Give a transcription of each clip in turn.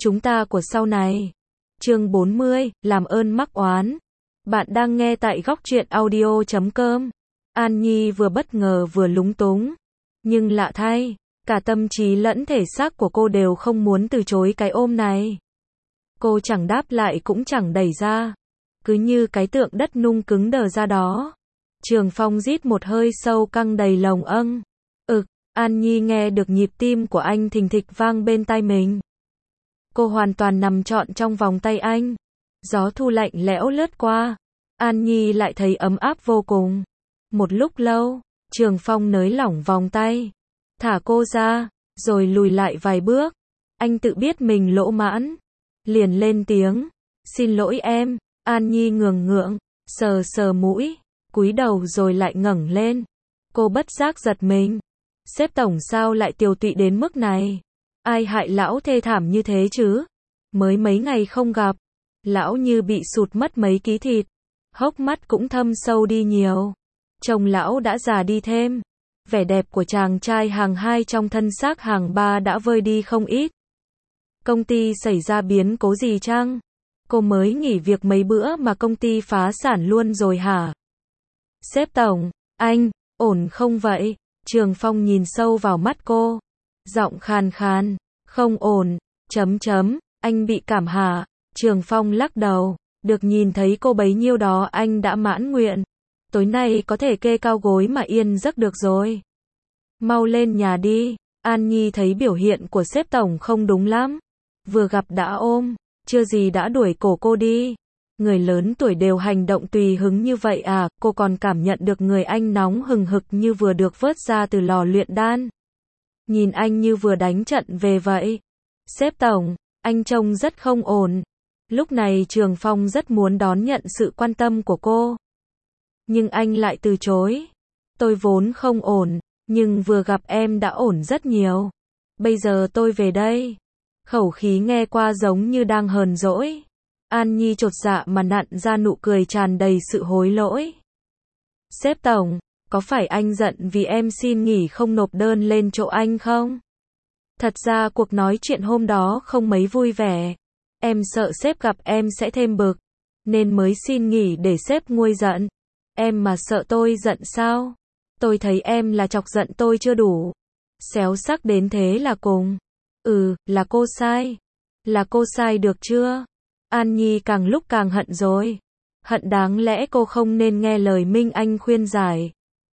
chúng ta của sau này. Chương 40, làm ơn mắc oán. Bạn đang nghe tại góc truyện audio.com. An Nhi vừa bất ngờ vừa lúng túng. Nhưng lạ thay, cả tâm trí lẫn thể xác của cô đều không muốn từ chối cái ôm này. Cô chẳng đáp lại cũng chẳng đẩy ra. Cứ như cái tượng đất nung cứng đờ ra đó. Trường Phong rít một hơi sâu căng đầy lồng âng. An Nhi nghe được nhịp tim của anh thình thịch vang bên tai mình. Cô hoàn toàn nằm trọn trong vòng tay anh. Gió thu lạnh lẽo lướt qua. An Nhi lại thấy ấm áp vô cùng. Một lúc lâu, Trường Phong nới lỏng vòng tay. Thả cô ra, rồi lùi lại vài bước. Anh tự biết mình lỗ mãn. Liền lên tiếng. Xin lỗi em. An Nhi ngượng ngượng, sờ sờ mũi, cúi đầu rồi lại ngẩng lên. Cô bất giác giật mình. Sếp tổng sao lại tiều tụy đến mức này? Ai hại lão thê thảm như thế chứ? Mới mấy ngày không gặp, lão như bị sụt mất mấy ký thịt, hốc mắt cũng thâm sâu đi nhiều. Chồng lão đã già đi thêm, vẻ đẹp của chàng trai hàng 2 trong thân xác hàng 3 đã vơi đi không ít. Công ty xảy ra biến cố gì chăng? Cô mới nghỉ việc mấy bữa mà công ty phá sản luôn rồi hả? Sếp tổng, anh, ổn không vậy? Trường Phong nhìn sâu vào mắt cô. Giọng khàn khàn. Không ổn. Anh bị cảm hả? Trường Phong lắc đầu. Được nhìn thấy cô bấy nhiêu đó anh đã mãn nguyện. Tối nay có thể kê cao gối mà yên giấc được rồi. Mau lên nhà đi. An Nhi thấy biểu hiện của sếp tổng không đúng lắm. Vừa gặp đã ôm. Chưa gì đã đuổi cổ cô đi. Người lớn tuổi đều hành động tùy hứng như vậy à? Cô còn cảm nhận được người anh nóng hừng hực như vừa được vớt ra từ lò luyện đan. Nhìn anh như vừa đánh trận về vậy. Sếp tổng, anh trông rất không ổn. Lúc này Trường Phong rất muốn đón nhận sự quan tâm của cô. Nhưng anh lại từ chối. Tôi vốn không ổn, nhưng vừa gặp em đã ổn rất nhiều. Bây giờ tôi về đây. Khẩu khí nghe qua giống như đang hờn dỗi. An Nhi chột dạ mà nặn ra nụ cười tràn đầy sự hối lỗi. Sếp tổng, có phải anh giận vì em xin nghỉ không nộp đơn lên chỗ anh không? Thật ra cuộc nói chuyện hôm đó không mấy vui vẻ. Em sợ sếp gặp em sẽ thêm bực, nên mới xin nghỉ để sếp nguôi giận. Em mà sợ tôi giận sao? Tôi thấy em là chọc giận tôi chưa đủ. Xéo sắc đến thế là cùng. Là cô sai. Là cô sai được chưa? An Nhi càng lúc càng hận rồi. Hận đáng lẽ cô không nên nghe lời Minh Anh khuyên giải.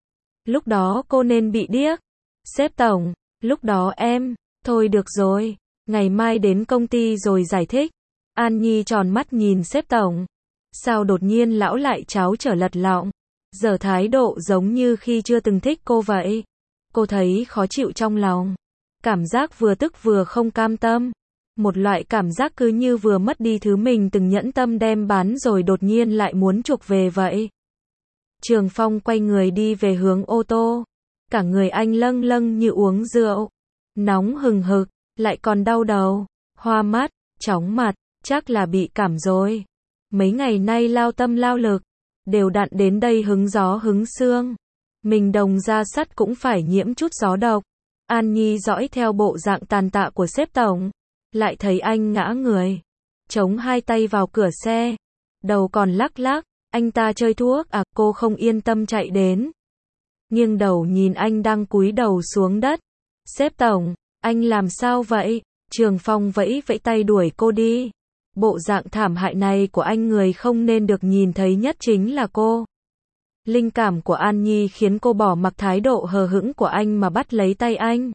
Lúc đó cô nên bị điếc. Sếp tổng, lúc đó em, thôi được rồi, ngày mai đến công ty rồi giải thích. An Nhi tròn mắt nhìn sếp tổng. Sao đột nhiên lão lại tráo trở lật lọng, giờ thái độ giống như khi chưa từng thích cô vậy. Cô thấy khó chịu trong lòng. Cảm giác vừa tức vừa không cam tâm. Một loại cảm giác cứ như vừa mất đi thứ mình từng nhẫn tâm đem bán rồi đột nhiên lại muốn chuộc về vậy. Trường Phong quay người đi về hướng ô tô. Cả người anh lâng lâng như uống rượu. Nóng hừng hực, lại còn đau đầu, hoa mắt, chóng mặt, chắc là bị cảm rồi. Mấy ngày nay lao tâm lao lực, đều đặn đến đây hứng gió hứng sương. Mình đồng ra sắt cũng phải nhiễm chút gió độc. An Nhi dõi theo bộ dạng tàn tạ của sếp tổng. Lại thấy anh ngã người, chống hai tay vào cửa xe, đầu còn lắc lắc. Anh ta chơi thuốc à? Cô không yên tâm chạy đến, nghiêng đầu nhìn anh đang cúi đầu xuống đất. Sếp tổng, anh làm sao vậy? Trường Phong vẫy vẫy tay đuổi cô đi. Bộ dạng thảm hại này của anh người không nên được nhìn thấy nhất chính là cô. Linh cảm của An Nhi khiến cô bỏ mặc thái độ hờ hững của anh mà bắt lấy tay anh.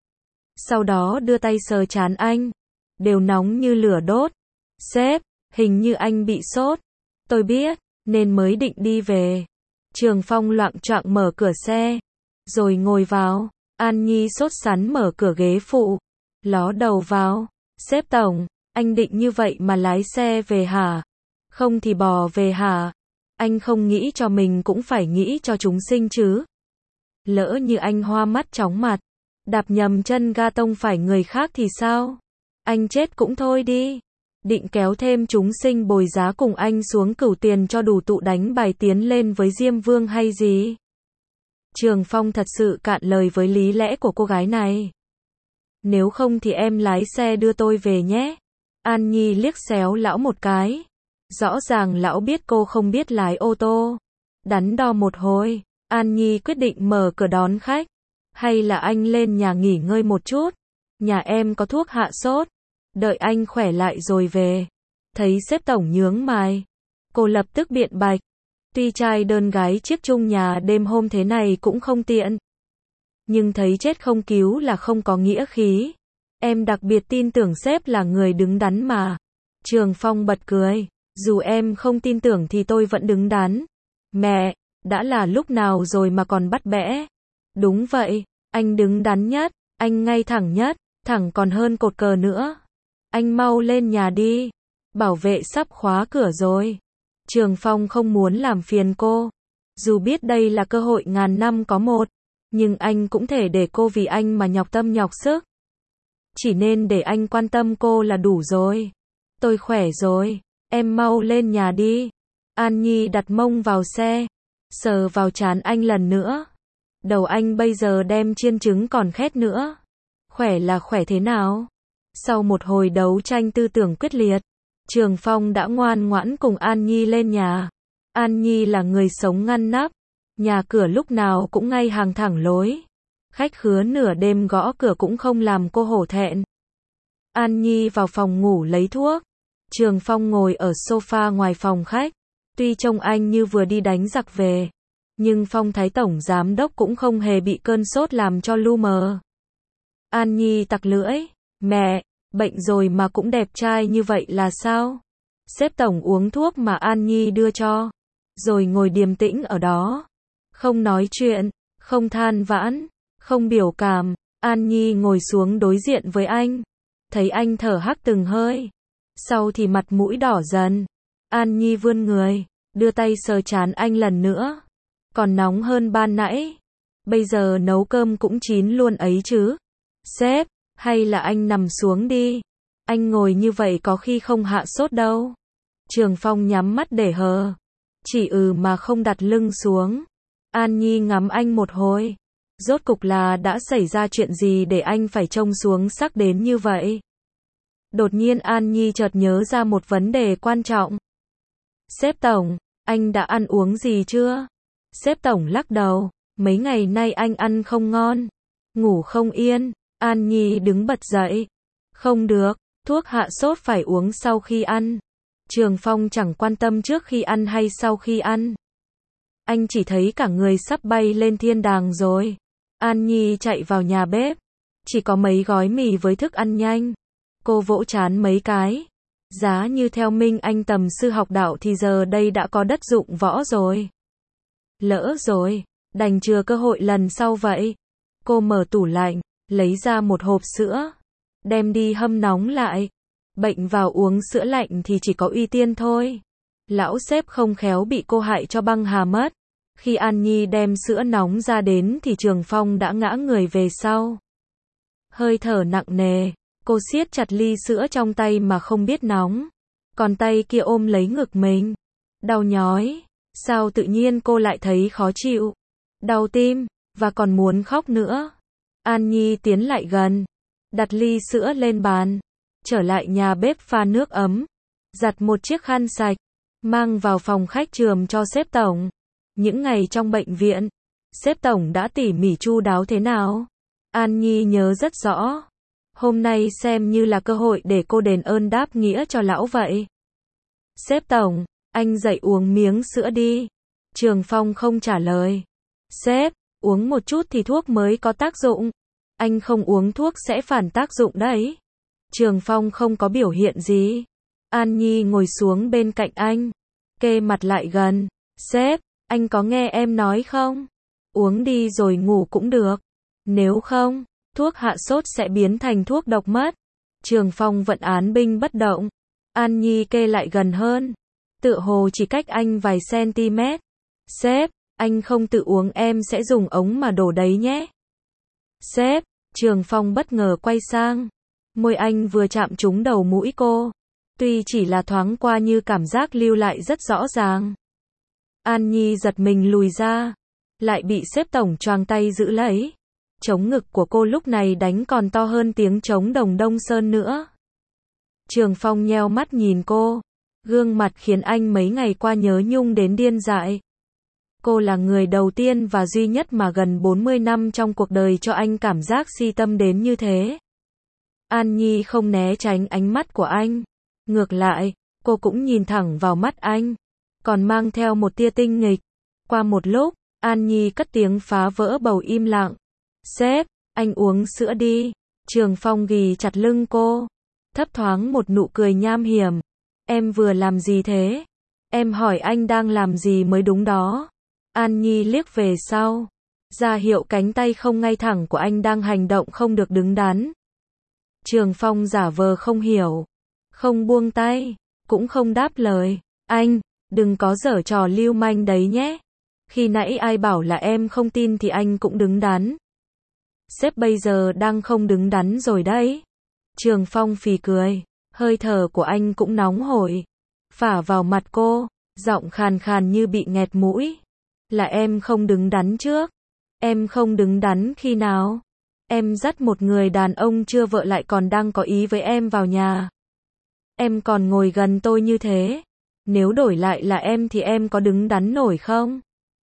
Sau đó đưa tay sờ trán anh. Đều nóng như lửa đốt. Sếp, hình như anh bị sốt. Tôi biết, nên mới định đi về. Trường Phong loạng choạng mở cửa xe, rồi ngồi vào. An Nhi sốt sắng mở cửa ghế phụ, ló đầu vào. Sếp tổng, anh định như vậy mà lái xe về hả? Không thì bò về hả? Anh không nghĩ cho mình cũng phải nghĩ cho chúng sinh chứ. Lỡ như anh hoa mắt chóng mặt, đạp nhầm chân ga tông phải người khác thì sao? Anh chết cũng thôi đi. Định kéo thêm chúng sinh bồi giá cùng anh xuống cửu tiền cho đủ tụ đánh bài tiến lên với Diêm Vương hay gì? Trường Phong thật sự cạn lời với lý lẽ của cô gái này. Nếu không thì em lái xe đưa tôi về nhé. An Nhi liếc xéo lão một cái. Rõ ràng lão biết cô không biết lái ô tô. Đắn đo một hồi, An Nhi quyết định mở cửa đón khách. Hay là anh lên nhà nghỉ ngơi một chút? Nhà em có thuốc hạ sốt. Đợi anh khỏe lại rồi về. Thấy sếp tổng nhướng mày. Cô lập tức biện bạch. Tuy trai đơn gái chiếc chung nhà đêm hôm thế này cũng không tiện. Nhưng thấy chết không cứu là không có nghĩa khí. Em đặc biệt tin tưởng sếp là người đứng đắn mà. Trường Phong bật cười. Dù em không tin tưởng thì tôi vẫn đứng đắn. Mẹ, đã là lúc nào rồi mà còn bắt bẽ. Đúng vậy, anh đứng đắn nhất, anh ngay thẳng nhất, thẳng còn hơn cột cờ nữa. Anh mau lên nhà đi. Bảo vệ sắp khóa cửa rồi. Trường Phong không muốn làm phiền cô. Dù biết đây là cơ hội ngàn năm có một, nhưng anh cũng thể để cô vì anh mà nhọc tâm nhọc sức. Chỉ nên để anh quan tâm cô là đủ rồi. Tôi khỏe rồi, em mau lên nhà đi. An Nhi đặt mông vào xe, sờ vào trán anh lần nữa. Đầu anh bây giờ đem chiên trứng còn khét nữa. Khỏe là khỏe thế nào? Sau một hồi đấu tranh tư tưởng quyết liệt, Trường Phong đã ngoan ngoãn cùng An Nhi lên nhà. An Nhi là người sống ngăn nắp, nhà cửa lúc nào cũng ngay hàng thẳng lối. Khách khứa nửa đêm gõ cửa cũng không làm cô hổ thẹn. An Nhi vào phòng ngủ lấy thuốc. Trường Phong ngồi ở sofa ngoài phòng khách. Tuy trông anh như vừa đi đánh giặc về, nhưng Phong Thái Tổng Giám Đốc cũng không hề bị cơn sốt làm cho lu mờ. An Nhi tặc lưỡi. Mẹ, bệnh rồi mà cũng đẹp trai như vậy là sao? Sếp Tổng uống thuốc mà An Nhi đưa cho, rồi ngồi điềm tĩnh ở đó. Không nói chuyện, không than vãn, không biểu cảm. An Nhi ngồi xuống đối diện với anh. Thấy anh thở hắt từng hơi. Sau thì mặt mũi đỏ dần. An Nhi vươn người, đưa tay sờ trán anh lần nữa. Còn nóng hơn ban nãy. Bây giờ nấu cơm cũng chín luôn ấy chứ. Sếp, hay là anh nằm xuống đi. Anh ngồi như vậy có khi không hạ sốt đâu. Trường Phong nhắm mắt để hờ. Chỉ mà không đặt lưng xuống. An Nhi ngắm anh một hồi. Rốt cục là đã xảy ra chuyện gì để anh phải trông xuống sắc đến như vậy? Đột nhiên An Nhi chợt nhớ ra một vấn đề quan trọng. Sếp Tổng, anh đã ăn uống gì chưa? Sếp Tổng lắc đầu. Mấy ngày nay anh ăn không ngon, ngủ không yên. An Nhi đứng bật dậy. Không được, thuốc hạ sốt phải uống sau khi ăn. Trường Phong chẳng quan tâm trước khi ăn hay sau khi ăn. Anh chỉ thấy cả người sắp bay lên thiên đàng rồi. An Nhi chạy vào nhà bếp. Chỉ có mấy gói mì với thức ăn nhanh. Cô vỗ trán mấy cái. Giá như theo Minh Anh tầm sư học đạo thì giờ đây đã có đất dụng võ rồi. Lỡ rồi, đành chừa cơ hội lần sau vậy. Cô mở tủ lạnh, lấy ra một hộp sữa. Đem đi hâm nóng lại. Bệnh vào uống sữa lạnh thì chỉ có uy tiên thôi. Lão sếp không khéo bị cô hại cho băng hà mất. Khi An Nhi đem sữa nóng ra đến thì Trường Phong đã ngã người về sau. Hơi thở nặng nề, cô siết chặt ly sữa trong tay mà không biết nóng. Còn tay kia ôm lấy ngực mình. Đau nhói. Sao tự nhiên cô lại thấy khó chịu? Đau tim, và còn muốn khóc nữa. An Nhi tiến lại gần. Đặt ly sữa lên bàn. Trở lại nhà bếp pha nước ấm. Giặt một chiếc khăn sạch. Mang vào phòng khách chườm cho sếp tổng. Những ngày trong bệnh viện, sếp tổng đã tỉ mỉ chu đáo thế nào? An Nhi nhớ rất rõ. Hôm nay xem như là cơ hội để cô đền ơn đáp nghĩa cho lão vậy. Sếp tổng, anh dậy uống miếng sữa đi. Trường Phong không trả lời. Sếp, uống một chút thì thuốc mới có tác dụng. Anh không uống thuốc sẽ phản tác dụng đấy. Trường Phong không có biểu hiện gì. An Nhi ngồi xuống bên cạnh anh. Kê mặt lại gần. Sếp, anh có nghe em nói không? Uống đi rồi ngủ cũng được. Nếu không, thuốc hạ sốt sẽ biến thành thuốc độc mất. Trường Phong vẫn án binh bất động. An Nhi kê lại gần hơn. Tựa hồ chỉ cách anh vài cm. Sếp, anh không tự uống em sẽ dùng ống mà đổ đấy nhé. Sếp, Trường Phong bất ngờ quay sang. Môi anh vừa chạm trúng đầu mũi cô. Tuy chỉ là thoáng qua như cảm giác lưu lại rất rõ ràng. An Nhi giật mình lùi ra. Lại bị sếp tổng choàng tay giữ lấy. Trống ngực của cô lúc này đánh còn to hơn tiếng trống đồng Đông Sơn nữa. Trường Phong nheo mắt nhìn cô. Gương mặt khiến anh mấy ngày qua nhớ nhung đến điên dại. Cô là người đầu tiên và duy nhất mà gần 40 năm trong cuộc đời cho anh cảm giác si tâm đến như thế. An Nhi không né tránh ánh mắt của anh. Ngược lại, cô cũng nhìn thẳng vào mắt anh, còn mang theo một tia tinh nghịch. Qua một lúc, An Nhi cất tiếng phá vỡ bầu im lặng. Sếp, anh uống sữa đi. Trường Phong ghì chặt lưng cô, thấp thoáng một nụ cười nham hiểm. Em vừa làm gì thế? Em hỏi anh đang làm gì mới đúng đó. An Nhi liếc về sau, ra hiệu cánh tay không ngay thẳng của anh đang hành động không được đứng đắn. Trường Phong giả vờ không hiểu, không buông tay, cũng không đáp lời. Anh, đừng có giở trò lưu manh đấy nhé. Khi nãy ai bảo là em không tin thì anh cũng đứng đắn. Sếp bây giờ đang không đứng đắn rồi đấy. Trường Phong phì cười, hơi thở của anh cũng nóng hổi, phả vào mặt cô, giọng khàn khàn như bị nghẹt mũi. Là em không đứng đắn trước. Em không đứng đắn khi nào? Em dắt một người đàn ông chưa vợ lại còn đang có ý với em vào nhà. Em còn ngồi gần tôi như thế. Nếu đổi lại là em thì em có đứng đắn nổi không?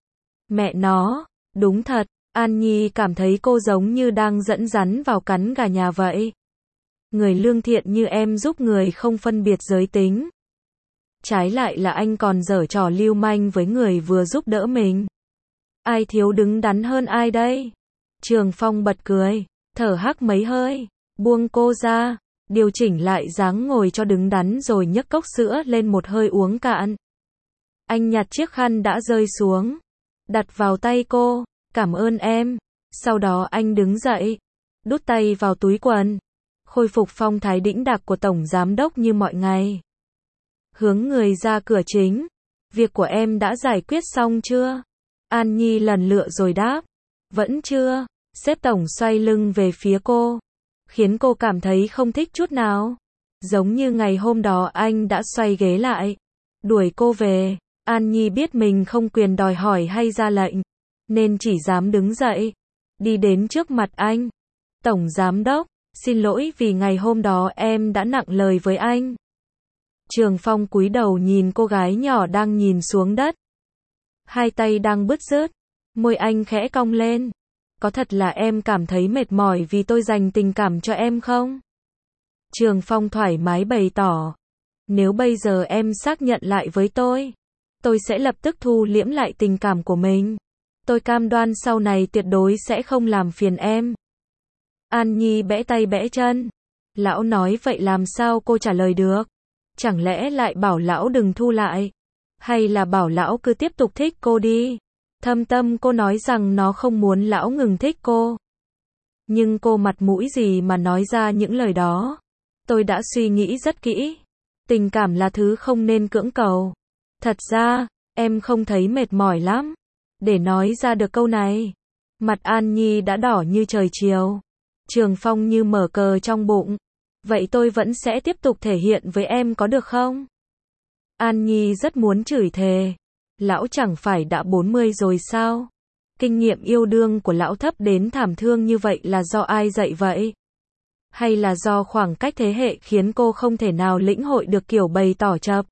Mẹ nó, đúng thật, An Nhi cảm thấy cô giống như đang dẫn rắn vào cắn gà nhà vậy. Người lương thiện như em giúp người không phân biệt giới tính. Trái lại là anh còn giở trò lưu manh với người vừa giúp đỡ mình. Ai thiếu đứng đắn hơn ai đây? Trường Phong bật cười, thở hắc mấy hơi, buông cô ra, điều chỉnh lại dáng ngồi cho đứng đắn rồi nhấc cốc sữa lên một hơi uống cạn. Anh nhặt chiếc khăn đã rơi xuống, đặt vào tay cô, cảm ơn em. Sau đó anh đứng dậy, đút tay vào túi quần, khôi phục phong thái đĩnh đạc của tổng giám đốc như mọi ngày. Hướng người ra cửa chính. Việc của em đã giải quyết xong chưa? An Nhi lần lựa rồi đáp. Vẫn chưa. Sếp tổng xoay lưng về phía cô, khiến cô cảm thấy không thích chút nào. Giống như ngày hôm đó anh đã xoay ghế lại, đuổi cô về. An Nhi biết mình không quyền đòi hỏi hay ra lệnh, nên chỉ dám đứng dậy, đi đến trước mặt anh. Tổng giám đốc, xin lỗi vì ngày hôm đó em đã nặng lời với anh. Trường Phong cúi đầu nhìn cô gái nhỏ đang nhìn xuống đất, hai tay đang bứt rứt, môi anh khẽ cong lên. Có thật là em cảm thấy mệt mỏi vì tôi dành tình cảm cho em không? Trường Phong thoải mái bày tỏ. Nếu bây giờ em xác nhận lại với tôi sẽ lập tức thu liễm lại tình cảm của mình. Tôi cam đoan sau này tuyệt đối sẽ không làm phiền em. An Nhi bẽ tay bẽ chân. Lão nói vậy làm sao cô trả lời được? Chẳng lẽ lại bảo lão đừng thu lại? Hay là bảo lão cứ tiếp tục thích cô đi? Thâm tâm cô nói rằng nó không muốn lão ngừng thích cô. Nhưng cô mặt mũi gì mà nói ra những lời đó? Tôi đã suy nghĩ rất kỹ. Tình cảm là thứ không nên cưỡng cầu. Thật ra, em không thấy mệt mỏi lắm để nói ra được câu này. Mặt An Nhi đã đỏ như trời chiều. Trường Phong như mở cờ trong bụng. Vậy tôi vẫn sẽ tiếp tục thể hiện với em có được không? An Nhi rất muốn chửi thề. Lão chẳng phải đã 40 rồi sao? Kinh nghiệm yêu đương của lão thấp đến thảm thương như vậy là do ai dạy vậy? Hay là do khoảng cách thế hệ khiến cô không thể nào lĩnh hội được kiểu bày tỏ chập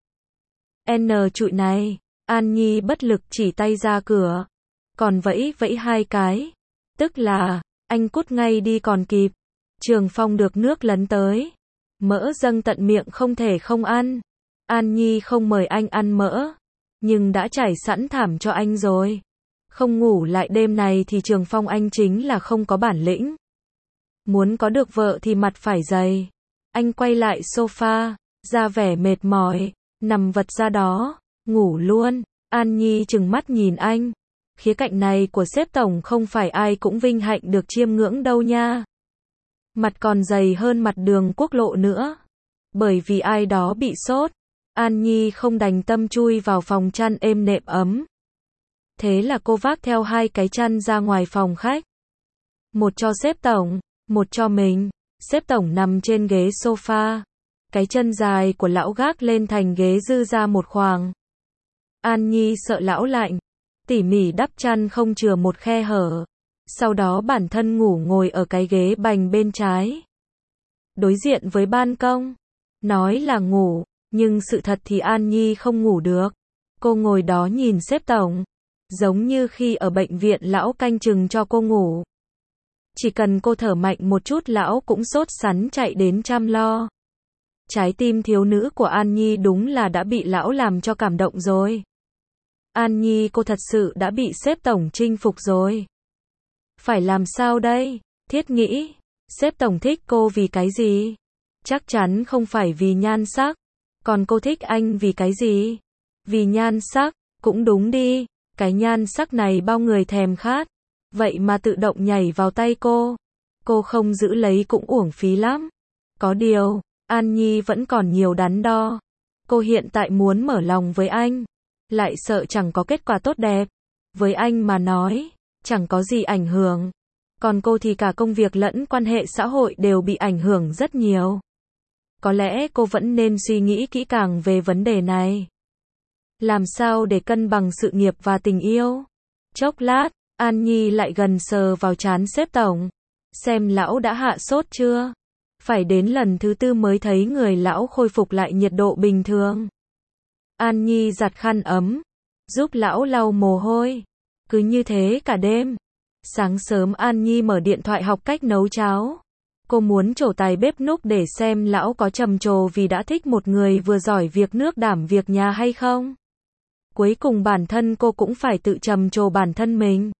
trụi này? An Nhi bất lực chỉ tay ra cửa, còn vẫy vẫy hai cái. Tức là, anh cút ngay đi còn kịp. Trường Phong được nước lấn tới, mỡ dâng tận miệng không thể không ăn. An Nhi không mời anh ăn mỡ, nhưng đã trải sẵn thảm cho anh rồi. Không ngủ lại đêm này thì Trường Phong anh chính là không có bản lĩnh. Muốn có được vợ thì mặt phải dày. Anh quay lại sofa, ra vẻ mệt mỏi, nằm vật ra đó, ngủ luôn. An Nhi trừng mắt nhìn anh. Khía cạnh này của sếp tổng không phải ai cũng vinh hạnh được chiêm ngưỡng đâu nha. Mặt còn dày hơn mặt đường quốc lộ nữa. Bởi vì ai đó bị sốt, An Nhi không đành tâm chui vào phòng chăn êm nệm ấm. Thế là cô vác theo hai cái chăn ra ngoài phòng khách. Một cho sếp tổng, một cho mình. Sếp tổng nằm trên ghế sofa. Cái chân dài của lão gác lên thành ghế dư ra một khoảng. An Nhi sợ lão lạnh, tỉ mỉ đắp chăn không chừa một khe hở. Sau đó bản thân ngủ ngồi ở cái ghế bành bên trái, đối diện với ban công. Nói là ngủ, nhưng sự thật thì An Nhi không ngủ được. Cô ngồi đó nhìn sếp tổng, giống như khi ở bệnh viện lão canh chừng cho cô ngủ. Chỉ cần cô thở mạnh một chút lão cũng sốt sắng chạy đến chăm lo. Trái tim thiếu nữ của An Nhi đúng là đã bị lão làm cho cảm động rồi. An Nhi cô thật sự đã bị sếp tổng chinh phục rồi. Phải làm sao đây? Thiết nghĩ, sếp tổng thích cô vì cái gì? Chắc chắn không phải vì nhan sắc. Còn cô thích anh vì cái gì? Vì nhan sắc, cũng đúng đi. Cái nhan sắc này bao người thèm khát. Vậy mà tự động nhảy vào tay cô. Cô không giữ lấy cũng uổng phí lắm. Có điều, An Nhi vẫn còn nhiều đắn đo. Cô hiện tại muốn mở lòng với anh. Lại sợ chẳng có kết quả tốt đẹp. Với anh mà nói, chẳng có gì ảnh hưởng. Còn cô thì cả công việc lẫn quan hệ xã hội đều bị ảnh hưởng rất nhiều. Có lẽ cô vẫn nên suy nghĩ kỹ càng về vấn đề này. Làm sao để cân bằng sự nghiệp và tình yêu? Chốc lát, An Nhi lại gần sờ vào trán sếp tổng. Xem lão đã hạ sốt chưa? Phải đến lần thứ 4 mới thấy người lão khôi phục lại nhiệt độ bình thường. An Nhi giặt khăn ấm, giúp lão lau mồ hôi. Cứ như thế cả đêm. Sáng sớm An Nhi mở điện thoại học cách nấu cháo. Cô muốn trổ tài bếp núc để xem lão có trầm trồ vì đã thích một người vừa giỏi việc nước đảm việc nhà hay không. Cuối cùng bản thân cô cũng phải tự trầm trồ bản thân mình.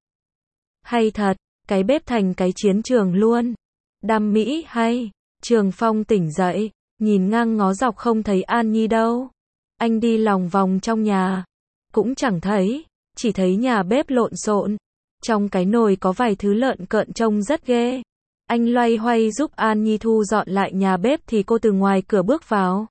Hay thật, cái bếp thành cái chiến trường luôn. Đam mỹ hay. Trường Phong tỉnh dậy, nhìn ngang ngó dọc không thấy An Nhi đâu. Anh đi lòng vòng trong nhà, cũng chẳng thấy, chỉ thấy nhà bếp lộn xộn. Trong cái nồi có vài thứ lợn cợn trông rất ghê. Anh loay hoay giúp An Nhi thu dọn lại nhà bếp thì cô từ ngoài cửa bước vào.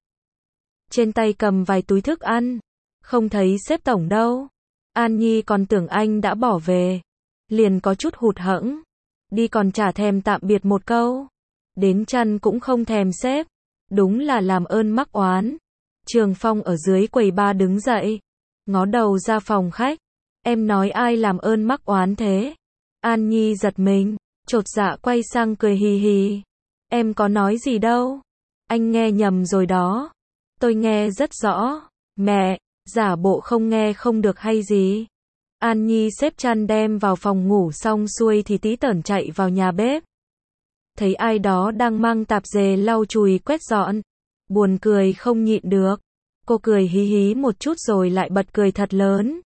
Trên tay cầm vài túi thức ăn, không thấy sếp tổng đâu. An Nhi còn tưởng anh đã bỏ về, liền có chút hụt hẫng. Đi còn chả thèm tạm biệt một câu. Đến chăn cũng không thèm xếp. Đúng là làm ơn mắc oán. Trường Phong ở dưới quầy bar đứng dậy, ngó đầu ra phòng khách. Em nói ai làm ơn mắc oán thế? An Nhi giật mình, chột dạ quay sang cười hì hì. Em có nói gì đâu. Anh nghe nhầm rồi đó. Tôi nghe rất rõ. Mẹ, giả bộ không nghe không được hay gì. An Nhi xếp chăn đem vào phòng ngủ xong xuôi thì tí tởn chạy vào nhà bếp. Thấy ai đó đang mang tạp dề lau chùi quét dọn. Buồn cười không nhịn được. Cô cười hí hí một chút rồi lại bật cười thật lớn.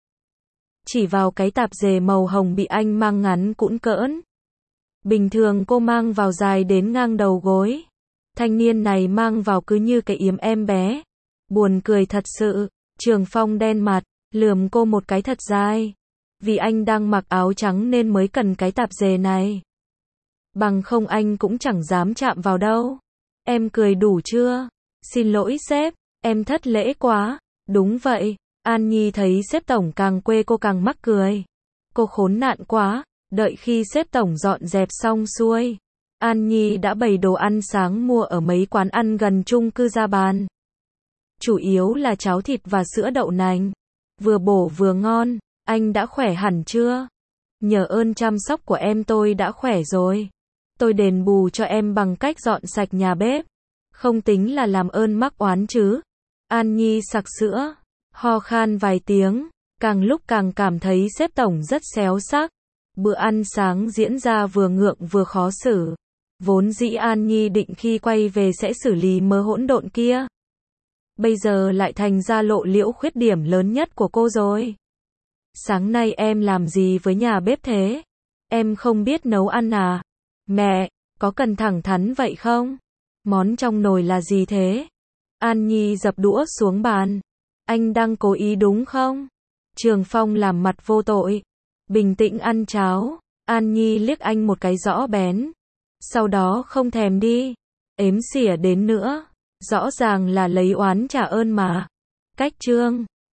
Chỉ vào cái tạp dề màu hồng bị anh mang ngắn cũn cỡn. Bình thường cô mang vào dài đến ngang đầu gối. Thanh niên này mang vào cứ như cái yếm em bé. Buồn cười thật sự. Trường Phong đen mặt, lườm cô một cái thật dài. Vì anh đang mặc áo trắng nên mới cần cái tạp dề này. Bằng không anh cũng chẳng dám chạm vào đâu. Em cười đủ chưa? Xin lỗi sếp, em thất lễ quá. Đúng vậy. An Nhi thấy sếp tổng càng quê cô càng mắc cười. Cô khốn nạn quá. Đợi khi sếp tổng dọn dẹp xong xuôi, An Nhi đã bày đồ ăn sáng mua ở mấy quán ăn gần chung cư ra bàn. Chủ yếu là cháo thịt và sữa đậu nành. Vừa bổ vừa ngon. Anh đã khỏe hẳn chưa? Nhờ ơn chăm sóc của em tôi đã khỏe rồi. Tôi đền bù cho em bằng cách dọn sạch nhà bếp. Không tính là làm ơn mắc oán chứ. An Nhi sặc sữa, ho khan vài tiếng, càng lúc càng cảm thấy sếp tổng rất xéo xác. Bữa ăn sáng diễn ra vừa ngượng vừa khó xử. Vốn dĩ An Nhi định khi quay về sẽ xử lý mớ hỗn độn kia. Bây giờ lại thành ra lộ liễu khuyết điểm lớn nhất của cô rồi. Sáng nay em làm gì với nhà bếp thế? Em không biết nấu ăn à? Mẹ, có cần thẳng thắn vậy không? Món trong nồi là gì thế? An Nhi dập đũa xuống bàn. Anh đang cố ý đúng không? Trường Phong làm mặt vô tội. Bình tĩnh ăn cháo. An Nhi liếc anh một cái rõ bén. Sau đó không thèm đi. Ếm xỉa đến nữa. Rõ ràng là lấy oán trả ơn mà. Cách chương